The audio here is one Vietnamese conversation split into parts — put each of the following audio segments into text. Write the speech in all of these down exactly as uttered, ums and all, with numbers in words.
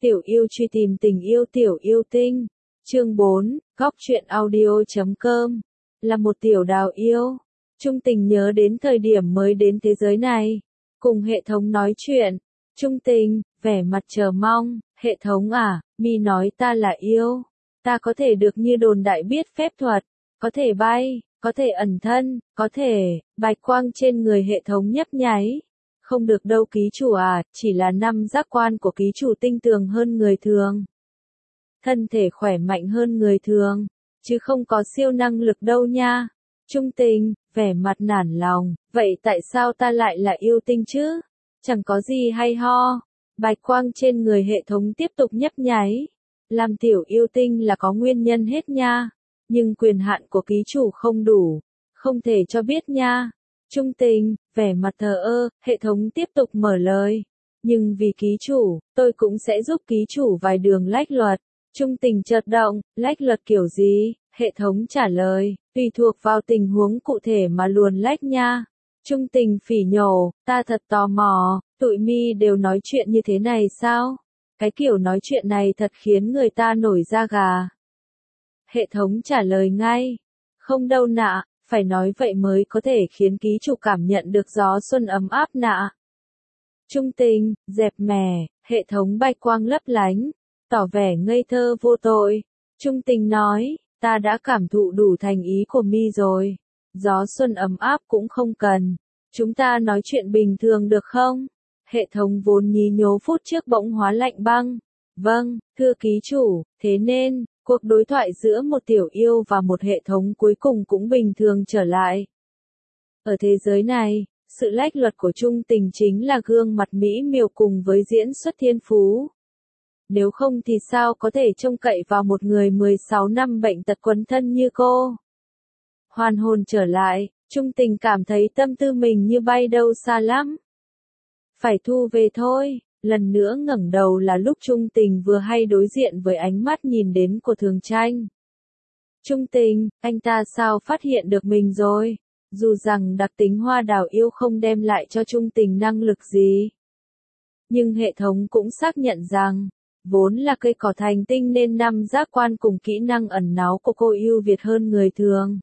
Tiểu yêu truy tìm tình yêu tiểu yêu tinh. Chương bốn, góc truyện audio chấm com. Là một tiểu đào yêu. Trung tình nhớ đến thời điểm mới đến thế giới này. Cùng hệ thống nói chuyện. Trung tình, vẻ mặt chờ mong. Hệ thống à, mi nói ta là yêu. Ta có thể được như đồn đại biết phép thuật. Có thể bay, có thể ẩn thân, có thể, bạch quang trên người hệ thống nhấp nháy. Không được đâu ký chủ à, chỉ là năm giác quan của ký chủ tinh tường hơn người thường. Thân thể khỏe mạnh hơn người thường, chứ không có siêu năng lực đâu nha. Trung tình, vẻ mặt nản lòng, vậy tại sao ta lại là yêu tinh chứ? Chẳng có gì hay ho. Bạch quang trên người hệ thống tiếp tục nhấp nháy. Làm tiểu yêu tinh là có nguyên nhân hết nha. Nhưng quyền hạn của ký chủ không đủ. Không thể cho biết nha. Trung tình, vẻ mặt thờ ơ, hệ thống tiếp tục mở lời. Nhưng vì ký chủ, tôi cũng sẽ giúp ký chủ vài đường lách luật. Trung tình chợt động, lách luật kiểu gì? Hệ thống trả lời, tùy thuộc vào tình huống cụ thể mà luồn lách nha. Trung tình phỉ nhổ, ta thật tò mò, tụi mi đều nói chuyện như thế này sao? Cái kiểu nói chuyện này thật khiến người ta nổi da gà. Hệ thống trả lời ngay, không đâu nạ. Phải nói vậy mới có thể khiến ký chủ cảm nhận được gió xuân ấm áp nạ. Trung tình, dẹp mẻ, hệ thống bạch quang lấp lánh, tỏ vẻ ngây thơ vô tội. Trung tình nói, ta đã cảm thụ đủ thành ý của mi rồi. Gió xuân ấm áp cũng không cần. Chúng ta nói chuyện bình thường được không? Hệ thống vốn nhí nhố phút trước bỗng hóa lạnh băng. Vâng, thưa ký chủ, thế nên... Cuộc đối thoại giữa một tiểu yêu và một hệ thống cuối cùng cũng bình thường trở lại. Ở thế giới này, sự lách luật của trung tình chính là gương mặt mỹ miều cùng với diễn xuất thiên phú. Nếu không thì sao có thể trông cậy vào một người mười sáu năm bệnh tật quấn thân như cô. Hoàn hồn trở lại, trung tình cảm thấy tâm tư mình như bay đâu xa lắm. Phải thu về thôi. Lần nữa ngẩng đầu là lúc Trung tình vừa hay đối diện với ánh mắt nhìn đến của Thường Tranh. Trung tình, anh ta sao phát hiện được mình rồi? Dù rằng đặc tính hoa đào yêu không đem lại cho Trung tình năng lực gì. Nhưng hệ thống cũng xác nhận rằng, vốn là cây cỏ thành tinh nên năm giác quan cùng kỹ năng ẩn náu của cô ưu việt hơn người thường.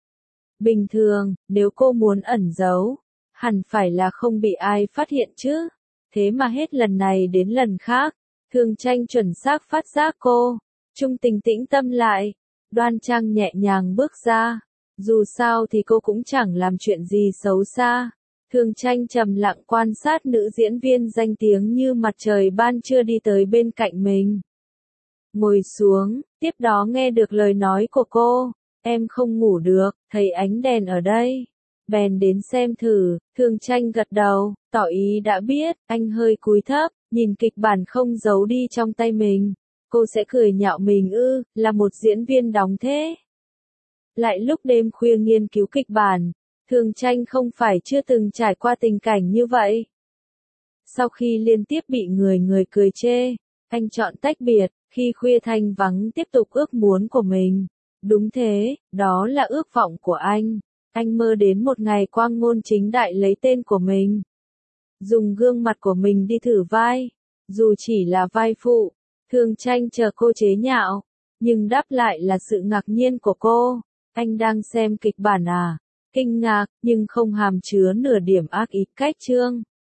Bình thường, nếu cô muốn ẩn giấu, hẳn phải là không bị ai phát hiện chứ. Thế mà hết lần này đến lần khác, Thường Tranh chuẩn xác phát giác cô. Trung tình tĩnh tâm lại, đoan trang nhẹ nhàng bước ra. Dù sao thì cô cũng chẳng làm chuyện gì xấu xa. Thường Tranh trầm lặng quan sát nữ diễn viên danh tiếng như mặt trời ban trưa đi tới bên cạnh mình. Ngồi xuống, tiếp đó nghe được lời nói của cô. Em không ngủ được, thấy ánh đèn ở đây. Bèn đến xem thử, Thường Tranh gật đầu, tỏ ý đã biết, anh hơi cúi thấp, nhìn kịch bản không giấu đi trong tay mình. Cô sẽ cười nhạo mình ư, là một diễn viên đóng thế. Lại lúc đêm khuya nghiên cứu kịch bản, Thường Tranh không phải chưa từng trải qua tình cảnh như vậy. Sau khi liên tiếp bị người người cười chê, anh chọn tách biệt, khi khuya thanh vắng tiếp tục ước muốn của mình. Đúng thế, đó là ước vọng của anh. Anh mơ đến một ngày quang ngôn chính đại lấy tên của mình. Dùng gương mặt của mình đi thử vai. Dù chỉ là vai phụ, Thường Tranh chờ cô chế nhạo. Nhưng đáp lại là sự ngạc nhiên của cô. Anh đang xem kịch bản à? Kinh ngạc, nhưng không hàm chứa nửa điểm ác ý cách chương.